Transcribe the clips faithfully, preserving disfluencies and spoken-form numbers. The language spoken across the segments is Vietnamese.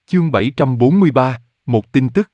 Chương bảy trăm bốn mươi ba, một tin tức.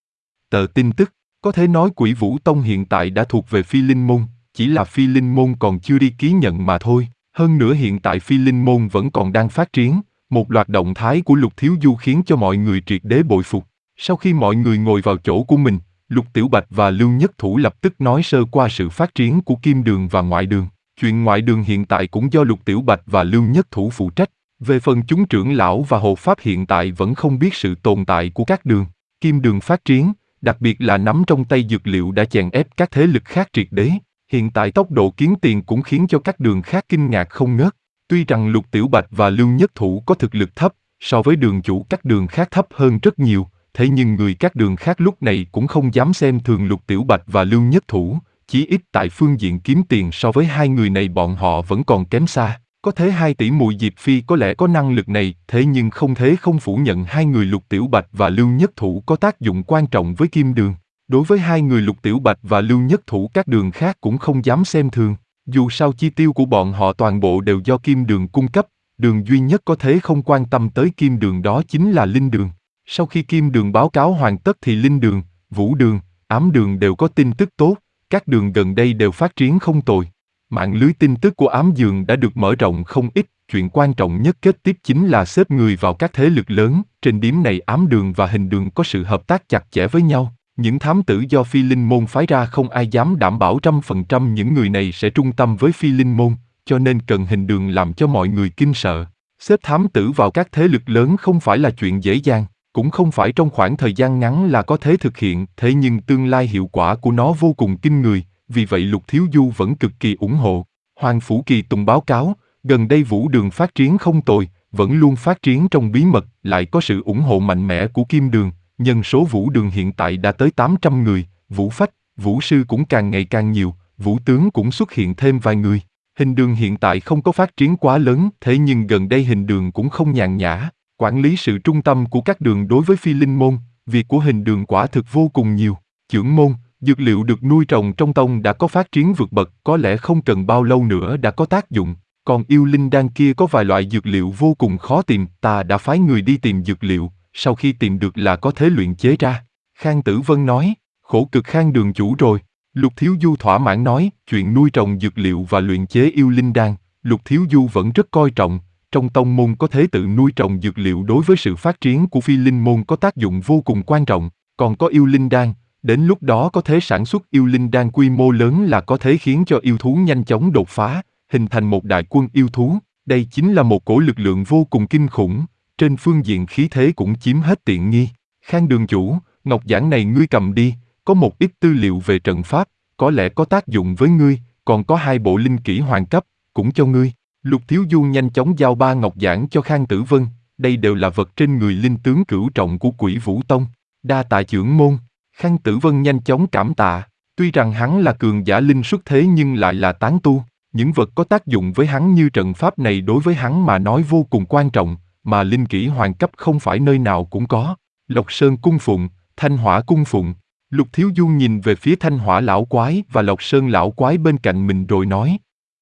Tờ tin tức, có thể nói Quỷ Vũ Tông hiện tại đã thuộc về Phi Linh Môn, chỉ là Phi Linh Môn còn chưa đi ký nhận mà thôi. Hơn nữa hiện tại Phi Linh Môn vẫn còn đang phát triển, một loạt động thái của Lục Thiếu Du khiến cho mọi người triệt để bội phục. Sau khi mọi người ngồi vào chỗ của mình, Lục Tiểu Bạch và Lưu Nhất Thủ lập tức nói sơ qua sự phát triển của Kim Đường và Ngoại Đường. Chuyện Ngoại Đường hiện tại cũng do Lục Tiểu Bạch và Lưu Nhất Thủ phụ trách. Về phần chúng trưởng lão và hộ pháp hiện tại vẫn không biết sự tồn tại của các đường. Kim Đường phát triển, đặc biệt là nắm trong tay dược liệu đã chèn ép các thế lực khác triệt để. Hiện tại tốc độ kiếm tiền cũng khiến cho các đường khác kinh ngạc không ngớt. Tuy rằng Lục Tiểu Bạch và Lưu Nhất Thủ có thực lực thấp, so với đường chủ các đường khác thấp hơn rất nhiều, thế nhưng người các đường khác lúc này cũng không dám xem thường Lục Tiểu Bạch và Lưu Nhất Thủ, chí ít tại phương diện kiếm tiền so với hai người này bọn họ vẫn còn kém xa. Có thể hai tỷ muội Diệp Phi có lẽ có năng lực này, thế nhưng không thể không phủ nhận hai người Lục Tiểu Bạch và Lưu Nhất Thủ có tác dụng quan trọng với Kim Đường. Đối với hai người Lục Tiểu Bạch và Lưu Nhất Thủ các đường khác cũng không dám xem thường. Dù sao chi tiêu của bọn họ toàn bộ đều do Kim Đường cung cấp, đường duy nhất có thể không quan tâm tới Kim Đường đó chính là Linh Đường. Sau khi Kim Đường báo cáo hoàn tất thì Linh Đường, Vũ Đường, Ám Đường đều có tin tức tốt, các đường gần đây đều phát triển không tồi. Mạng lưới tin tức của Ám Dường đã được mở rộng không ít, chuyện quan trọng nhất kế tiếp chính là xếp người vào các thế lực lớn, trên điểm này Ám Đường và Hình Đường có sự hợp tác chặt chẽ với nhau. Những thám tử do Phi Linh Môn phái ra không ai dám đảm bảo trăm phần trăm những người này sẽ trung tâm với Phi Linh Môn, cho nên cần Hình Đường làm cho mọi người kinh sợ. Xếp thám tử vào các thế lực lớn không phải là chuyện dễ dàng, cũng không phải trong khoảng thời gian ngắn là có thể thực hiện, thế nhưng tương lai hiệu quả của nó vô cùng kinh người, vì vậy Lục Thiếu Du vẫn cực kỳ ủng hộ. Hoàng Phủ Kỳ Tùng báo cáo, gần đây Vũ Đường phát triển không tồi, vẫn luôn phát triển trong bí mật, lại có sự ủng hộ mạnh mẽ của Kim Đường. Nhân số Vũ Đường hiện tại đã tới tám trăm người, Vũ Phách, Vũ Sư cũng càng ngày càng nhiều, Vũ Tướng cũng xuất hiện thêm vài người. Hình Đường hiện tại không có phát triển quá lớn, thế nhưng gần đây Hình Đường cũng không nhàn nhã, quản lý sự trung tâm của các đường đối với Phi Linh Môn, việc của Hình Đường quả thực vô cùng nhiều. Chưởng môn, dược liệu được nuôi trồng trong tông đã có phát triển vượt bậc, có lẽ không cần bao lâu nữa đã có tác dụng. Còn yêu linh đan kia có vài loại dược liệu vô cùng khó tìm, ta đã phái người đi tìm dược liệu, sau khi tìm được là có thể luyện chế ra. Khang Tử Vân nói, khổ cực Khang đường chủ rồi. Lục Thiếu Du thỏa mãn nói, chuyện nuôi trồng dược liệu và luyện chế yêu linh đan, Lục Thiếu Du vẫn rất coi trọng. Trong tông môn có thể tự nuôi trồng dược liệu đối với sự phát triển của Phi Linh môn có tác dụng vô cùng quan trọng, còn có yêu linh đan, đến lúc đó có thể sản xuất yêu linh đan quy mô lớn là có thể khiến cho yêu thú nhanh chóng đột phá, hình thành một đại quân yêu thú, đây chính là một cổ lực lượng vô cùng kinh khủng, trên phương diện khí thế cũng chiếm hết tiện nghi. Khang đường chủ, ngọc giản này ngươi cầm đi, có một ít tư liệu về trận pháp, có lẽ có tác dụng với ngươi, còn có hai bộ linh kỹ hoàng cấp, cũng cho ngươi. Lục Thiếu Du nhanh chóng giao ba ngọc giản cho Khang Tử Vân, đây đều là vật trên người linh tướng cửu trọng của Quỷ Vũ Tông. Đa tạ chưởng môn. Khang Tử Vân nhanh chóng cảm tạ, tuy rằng hắn là cường giả linh xuất thế nhưng lại là tán tu, những vật có tác dụng với hắn như trận pháp này đối với hắn mà nói vô cùng quan trọng, mà linh kỹ hoàng cấp không phải nơi nào cũng có. Lộc Sơn cung phụng, Thanh Hỏa cung phụng. Lục Thiếu Du nhìn về phía Thanh Hỏa lão quái và Lộc Sơn lão quái bên cạnh mình rồi nói: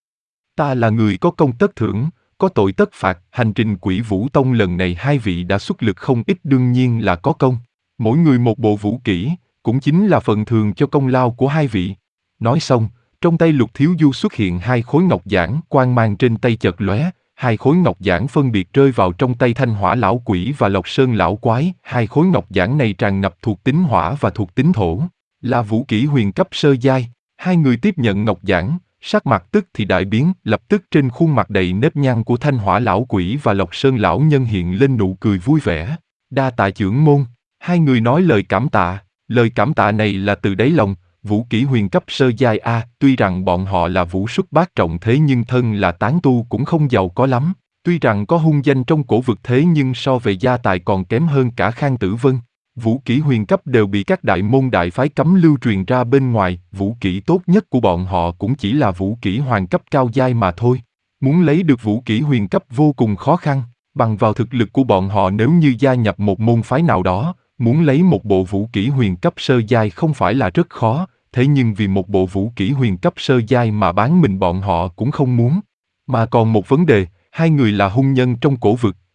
Ta là người có công tất thưởng, có tội tất phạt, hành trình Quỷ Vũ Tông lần này hai vị đã xuất lực không ít, đương nhiên là có công. Mỗi người một bộ vũ kỹ, cũng chính là phần thường cho công lao của hai vị. Nói xong, trong tay Lục Thiếu Du xuất hiện hai khối ngọc giản, quang mang trên tay chợt lóe, hai khối ngọc giản phân biệt rơi vào trong tay Thanh Hỏa lão quỷ và Lộc Sơn lão quái. Hai khối ngọc giản này tràn ngập thuộc tính hỏa và thuộc tính thổ, là vũ kỹ huyền cấp sơ giai. Hai người tiếp nhận ngọc giản, sắc mặt tức thì đại biến, lập tức trên khuôn mặt đầy nếp nhăn của Thanh Hỏa lão quỷ và Lộc Sơn lão nhân hiện lên nụ cười vui vẻ. Đa tạ chưởng môn. Hai người nói lời cảm tạ, lời cảm tạ này là từ đáy lòng. Vũ kỹ huyền cấp sơ giai A, tuy rằng bọn họ là vũ xuất bát trọng thế nhưng thân là tán tu cũng không giàu có lắm. Tuy rằng có hung danh trong cổ vực thế nhưng so về gia tài còn kém hơn cả Khang Tử Vân. Vũ kỹ huyền cấp đều bị các đại môn đại phái cấm lưu truyền ra bên ngoài, vũ kỹ tốt nhất của bọn họ cũng chỉ là vũ kỹ hoàng cấp cao giai mà thôi. Muốn lấy được vũ kỹ huyền cấp vô cùng khó khăn, bằng vào thực lực của bọn họ nếu như gia nhập một môn phái nào đó, muốn lấy một bộ vũ kỹ huyền cấp sơ giai không phải là rất khó, thế nhưng vì một bộ vũ kỹ huyền cấp sơ giai mà bán mình bọn họ cũng không muốn. Mà còn một vấn đề, hai người là hung nhân trong cổ vực,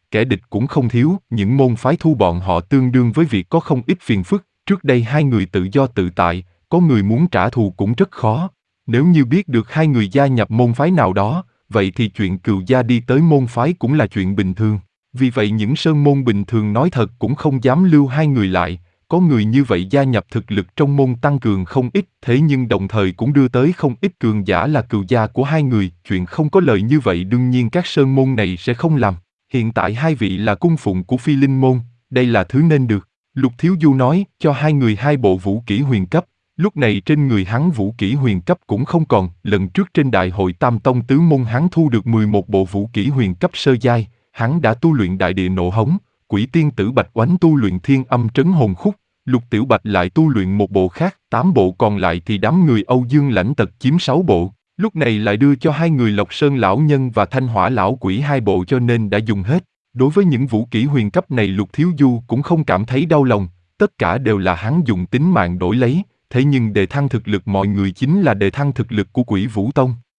kẻ địch cũng không thiếu, những môn phái thu bọn họ tương đương với việc có không ít phiền phức, trước đây hai người tự do tự tại, có người muốn trả thù cũng rất khó. Nếu như biết được hai người gia nhập môn phái nào đó, vậy thì chuyện cừu gia đi tới môn phái cũng là chuyện bình thường. Vì vậy những sơn môn bình thường nói thật cũng không dám lưu hai người lại, có người như vậy gia nhập thực lực trong môn tăng cường không ít, thế nhưng đồng thời cũng đưa tới không ít cường giả là cừu gia của hai người, chuyện không có lợi như vậy đương nhiên các sơn môn này sẽ không làm. Hiện tại hai vị là cung phụng của Phi Linh môn, đây là thứ nên được. Lục Thiếu Du nói, cho hai người hai bộ vũ kỹ huyền cấp. Lúc này trên người hắn vũ kỹ huyền cấp cũng không còn, lần trước trên đại hội Tam Tông Tứ Môn hắn thu được mười một bộ vũ kỹ huyền cấp sơ giai, hắn đã tu luyện đại địa nộ hống, Quỷ Tiên Tử Bạch Oánh tu luyện thiên âm trấn hồn khúc, Lục Tiểu Bạch lại tu luyện một bộ khác, tám bộ còn lại thì đám người Âu Dương Lãnh Tật chiếm sáu bộ, lúc này lại đưa cho hai người Lộc Sơn lão nhân và Thanh Hỏa lão quỷ hai bộ cho nên đã dùng hết. Đối với những vũ kỹ huyền cấp này Lục Thiếu Du cũng không cảm thấy đau lòng, tất cả đều là hắn dùng tính mạng đổi lấy, thế nhưng đề thăng thực lực mọi người chính là đề thăng thực lực của Quỷ Vũ Tông.